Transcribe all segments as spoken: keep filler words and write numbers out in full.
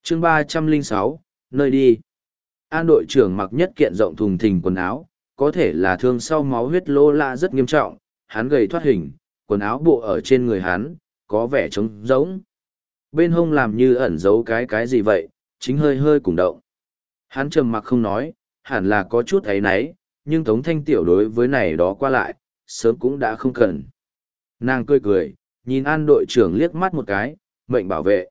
chương ba trăm lẻ sáu, nơi đi. An đội trưởng mặc nhất kiện rộng thùng thình quần áo, có thể là thương sau máu huyết lô lạ rất nghiêm trọng, hắn gầy thoát hình, quần áo bộ ở trên người hắn, có vẻ trống rỗng. Bên hông làm như ẩn giấu cái cái gì vậy, chính hơi hơi cùng động. Hắn trầm mặc không nói, hẳn là có chút ấy náy, nhưng Tống Thanh Tiểu đối với này đó qua lại, sớm cũng đã không cần. Nàng cười cười, nhìn An đội trưởng liếc mắt một cái, mệnh bảo vệ.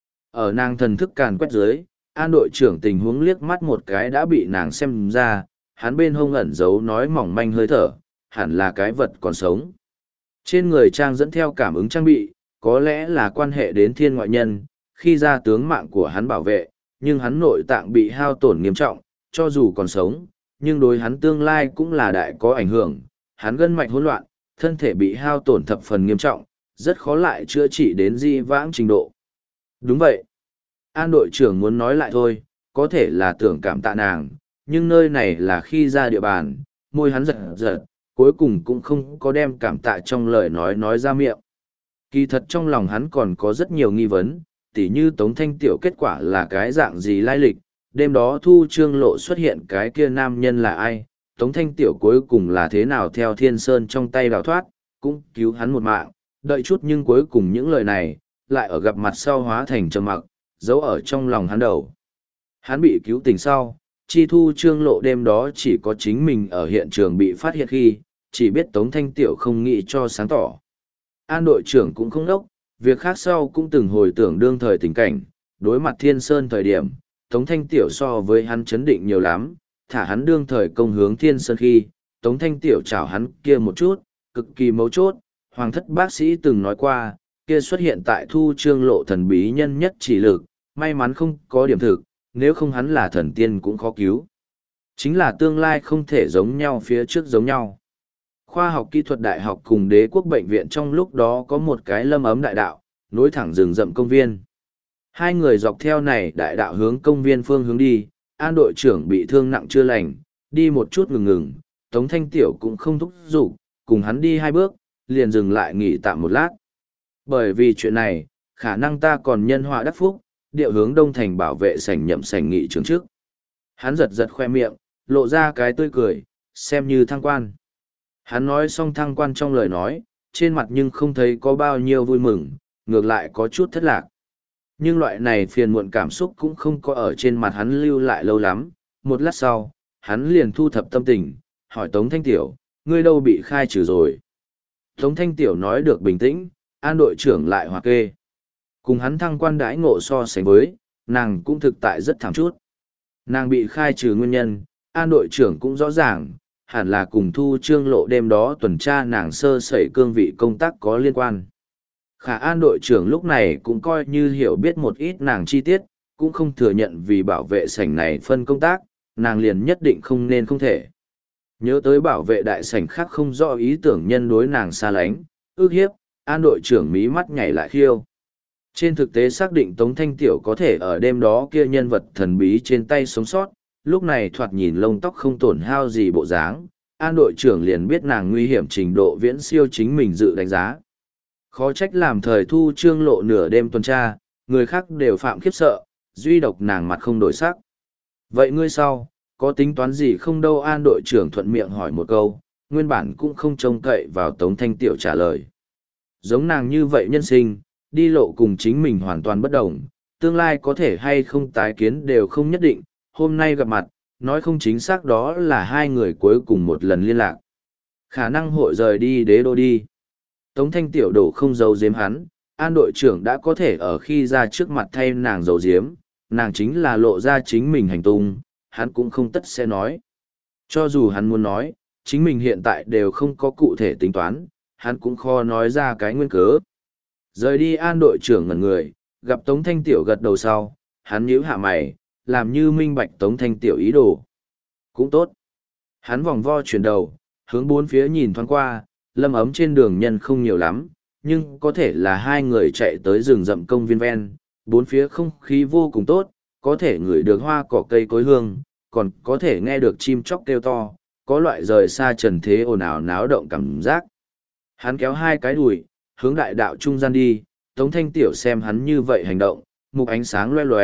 Ở nàng thần thức càn quét dưới, An đội trưởng tình huống liếc mắt một cái đã bị nàng xem ra, hắn bên hông ẩn giấu nói mỏng manh hơi thở, hẳn là cái vật còn sống. Trên người trang dẫn theo cảm ứng trang bị, có lẽ là quan hệ đến thiên ngoại nhân, khi ra tướng mạng của hắn bảo vệ, nhưng hắn nội tạng bị hao tổn nghiêm trọng, cho dù còn sống, nhưng đối hắn tương lai cũng là đại có ảnh hưởng, hắn gân mạch hỗn loạn, thân thể bị hao tổn thập phần nghiêm trọng, rất khó lại chữa trị đến di vãng trình độ. Đúng vậy. An đội trưởng muốn nói lại thôi, có thể là tưởng cảm tạ nàng, nhưng nơi này là khi ra địa bàn, môi hắn giật giật, cuối cùng cũng không có đem cảm tạ trong lời nói nói ra miệng. Kỳ thật trong lòng hắn còn có rất nhiều nghi vấn, tỉ như Tống Thanh Tiểu kết quả là cái dạng gì lai lịch, đêm đó Thu Trương Lộ xuất hiện cái kia nam nhân là ai, Tống Thanh Tiểu cuối cùng là thế nào theo Thiên Sơn trong tay đào thoát, cũng cứu hắn một mạng, đợi chút nhưng cuối cùng những lời này, lại ở gặp mặt sau hóa thành trầm mặc, giấu ở trong lòng hắn đầu. Hắn bị cứu tỉnh sau, chi Thu Trương Lộ đêm đó chỉ có chính mình ở hiện trường bị phát hiện khi, chỉ biết Tống Thanh Tiểu không nghĩ cho sáng tỏ. An đội trưởng cũng không đốc, việc khác sau cũng từng hồi tưởng đương thời tình cảnh, đối mặt Thiên Sơn thời điểm, Tống Thanh Tiểu so với hắn chấn định nhiều lắm, thả hắn đương thời công hướng Thiên Sơn khi, Tống Thanh Tiểu chào hắn kia một chút, cực kỳ mấu chốt, hoàng thất bác sĩ từng nói qua, kia xuất hiện tại Thu Trương Lộ thần bí nhân nhất chỉ lực, may mắn không có điểm thực, nếu không hắn là thần tiên cũng khó cứu. Chính là tương lai không thể giống nhau phía trước giống nhau. Khoa học kỹ thuật đại học cùng đế quốc bệnh viện trong lúc đó có một cái lâm ấm đại đạo, nối thẳng rừng rậm công viên. Hai người dọc theo này đại đạo hướng công viên phương hướng đi, An đội trưởng bị thương nặng chưa lành, đi một chút ngừng ngừng, Tống Thanh Tiểu cũng không thúc giục, cùng hắn đi hai bước, liền dừng lại nghỉ tạm một lát. Bởi vì chuyện này, khả năng ta còn nhân họa đắc phúc, điệu hướng đông thành bảo vệ sảnh nhậm sảnh nghị trường trước. Hắn giật giật khoe miệng, lộ ra cái tươi cười, xem như thăng quan. Hắn nói xong thăng quan trong lời nói, trên mặt nhưng không thấy có bao nhiêu vui mừng, ngược lại có chút thất lạc. Nhưng loại này phiền muộn cảm xúc cũng không có ở trên mặt hắn lưu lại lâu lắm. Một lát sau, hắn liền thu thập tâm tình, hỏi Tống Thanh Tiểu, ngươi đâu bị khai trừ rồi? Tống Thanh Tiểu nói được bình tĩnh, An đội trưởng lại hòa kê. Cùng hắn thăng quan đãi ngộ so sánh với, nàng cũng thực tại rất thảm chút. Nàng bị khai trừ nguyên nhân, An đội trưởng cũng rõ ràng, hẳn là cùng Thu Trương Lộ đêm đó tuần tra nàng sơ sẩy cương vị công tác có liên quan. Khả An đội trưởng lúc này cũng coi như hiểu biết một ít nàng chi tiết, cũng không thừa nhận vì bảo vệ sảnh này phân công tác, nàng liền nhất định không nên không thể. Nhớ tới bảo vệ đại sảnh khác không rõ ý tưởng nhân đối nàng xa lánh, ước hiếp, An đội trưởng mí mắt nhảy lại khiêu. Trên thực tế xác định Tống Thanh Tiểu có thể ở đêm đó kia nhân vật thần bí trên tay sống sót, lúc này thoạt nhìn lông tóc không tổn hao gì bộ dáng, An đội trưởng liền biết nàng nguy hiểm trình độ viễn siêu chính mình dự đánh giá. Khó trách làm thời Thu Trương Lộ nửa đêm tuần tra, người khác đều phạm khiếp sợ, duy độc nàng mặt không đổi sắc. Vậy ngươi sau, có tính toán gì không đâu? An đội trưởng thuận miệng hỏi một câu, nguyên bản cũng không trông cậy vào Tống Thanh Tiểu trả lời. Giống nàng như vậy nhân sinh, đi lộ cùng chính mình hoàn toàn bất đồng, tương lai có thể hay không tái kiến đều không nhất định, hôm nay gặp mặt, nói không chính xác đó là hai người cuối cùng một lần liên lạc. Khả năng hội rời đi đế đô đi. Tống Thanh Tiểu đổ không giấu giếm hắn, An đội trưởng đã có thể ở khi ra trước mặt thay nàng giấu giếm, nàng chính là lộ ra chính mình hành tung, hắn cũng không tất sẽ nói. Cho dù hắn muốn nói, chính mình hiện tại đều không có cụ thể tính toán, hắn cũng khó nói ra cái nguyên cớ. Rời đi An đội trưởng ngẩn người, gặp Tống Thanh Tiểu gật đầu sau, hắn nhíu hạ mày, làm như minh bạch Tống Thanh Tiểu ý đồ. Cũng tốt. Hắn vòng vo chuyển đầu, hướng bốn phía nhìn thoáng qua, lâm ấm trên đường nhân không nhiều lắm, nhưng có thể là hai người chạy tới rừng rậm công viên ven, bốn phía không khí vô cùng tốt, có thể ngửi được hoa cỏ cây cối hương, còn có thể nghe được chim chóc kêu to, có loại rời xa trần thế ồn ào náo động cảm giác. Hắn kéo hai cái đùi, hướng đại đạo trung gian đi, Tống Thanh Tiểu xem hắn như vậy hành động, mục ánh sáng loe loé,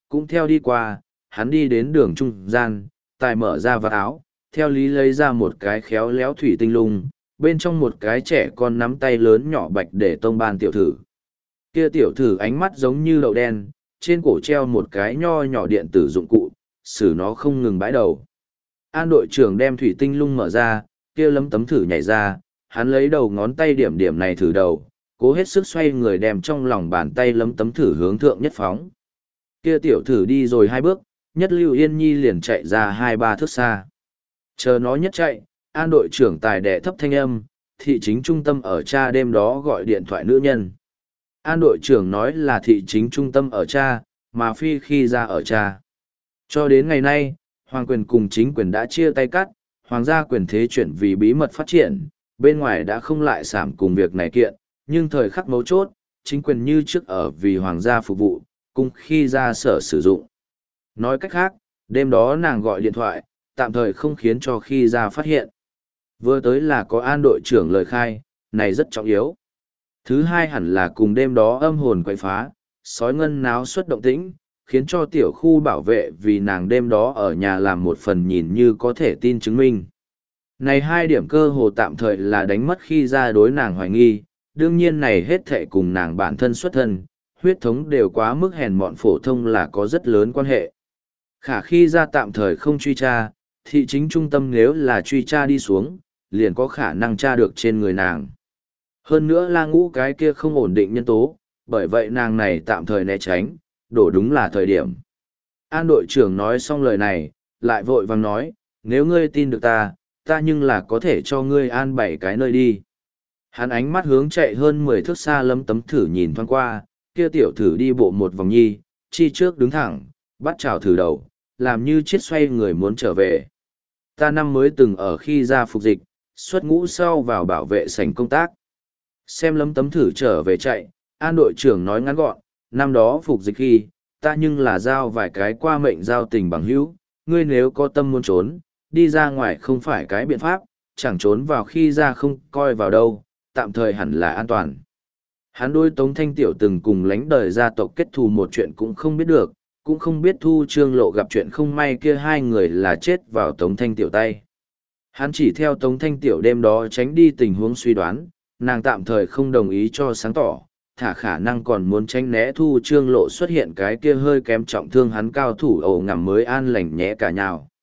cũng theo đi qua, hắn đi đến đường trung gian, tài mở ra vạt áo, theo lý lấy ra một cái khéo léo thủy tinh lung, bên trong một cái trẻ con nắm tay lớn nhỏ bạch để tông ban tiểu thử. Kia tiểu thử ánh mắt giống như đậu đen, trên cổ treo một cái nho nhỏ điện tử dụng cụ, xử nó không ngừng bãi đầu. An đội trưởng đem thủy tinh lung mở ra, kia lấm tấm thử nhảy ra, hắn lấy đầu ngón tay điểm điểm này thử đầu, cố hết sức xoay người đem trong lòng bàn tay lấm tấm thử hướng thượng nhất phóng. Kia tiểu thử đi rồi hai bước, nhất lưu yên nhi liền chạy ra hai ba thước xa. Chờ nó nhất chạy, an đội trưởng tài đệ thấp thanh âm, thị chính trung tâm ở cha đêm đó gọi điện thoại nữ nhân. An đội trưởng nói là thị chính trung tâm ở cha, mà phi khi ra ở cha. Cho đến ngày nay, hoàng quyền cùng chính quyền đã chia tay cắt, hoàng gia quyền thế chuyển vì bí mật phát triển, bên ngoài đã không lại sảm cùng việc này kiện, nhưng thời khắc mấu chốt, chính quyền như trước ở vì hoàng gia phục vụ, cùng khi ra sở sử dụng. Nói cách khác, đêm đó nàng gọi điện thoại, tạm thời không khiến cho khi ra phát hiện. Vừa tới là có an đội trưởng lời khai, này rất trọng yếu. Thứ hai hẳn là cùng đêm đó âm hồn quậy phá, sói ngân náo xuất động tĩnh, khiến cho tiểu khu bảo vệ vì nàng đêm đó ở nhà làm một phần nhìn như có thể tin chứng minh. Này hai điểm cơ hồ tạm thời là đánh mất khi ra đối nàng hoài nghi, đương nhiên này hết thệ cùng nàng bản thân xuất thân, huyết thống đều quá mức hèn mọn phổ thông là có rất lớn quan hệ. Khả khi ra tạm thời không truy tra, thị chính trung tâm nếu là truy tra đi xuống, liền có khả năng tra được trên người nàng. Hơn nữa là ngũ cái kia không ổn định nhân tố, bởi vậy nàng này tạm thời né tránh, đổ đúng là thời điểm. An đội trưởng nói xong lời này, lại vội vàng nói, nếu ngươi tin được ta, ta nhưng là có thể cho ngươi an bảy cái nơi đi. Hắn ánh mắt hướng chạy hơn mười thước xa lấm tấm thử nhìn thoáng qua, kia tiểu thử đi bộ một vòng nhi, chi trước đứng thẳng, bắt chào thử đầu, làm như chết xoay người muốn trở về. Ta năm mới từng ở khi ra phục dịch, xuất ngũ sau vào bảo vệ sảnh công tác. Xem lấm tấm thử trở về chạy, an đội trưởng nói ngắn gọn, năm đó phục dịch khi, ta nhưng là giao vài cái qua mệnh giao tình bằng hữu, ngươi nếu có tâm muốn trốn, đi ra ngoài không phải cái biện pháp, chẳng trốn vào khi ra không coi vào đâu, tạm thời hẳn là an toàn. Hắn đôi Tống Thanh Tiểu từng cùng lánh đời gia tộc kết thù một chuyện cũng không biết được, cũng không biết Thu Trương Lộ gặp chuyện không may kia hai người là chết vào Tống Thanh Tiểu tay. Hắn chỉ theo Tống Thanh Tiểu đêm đó tránh đi tình huống suy đoán, nàng tạm thời không đồng ý cho sáng tỏ, thả khả năng còn muốn tránh né Thu Trương Lộ xuất hiện cái kia hơi kém trọng thương hắn cao thủ ẩu ngầm mới an lành nhẽ cả nhào.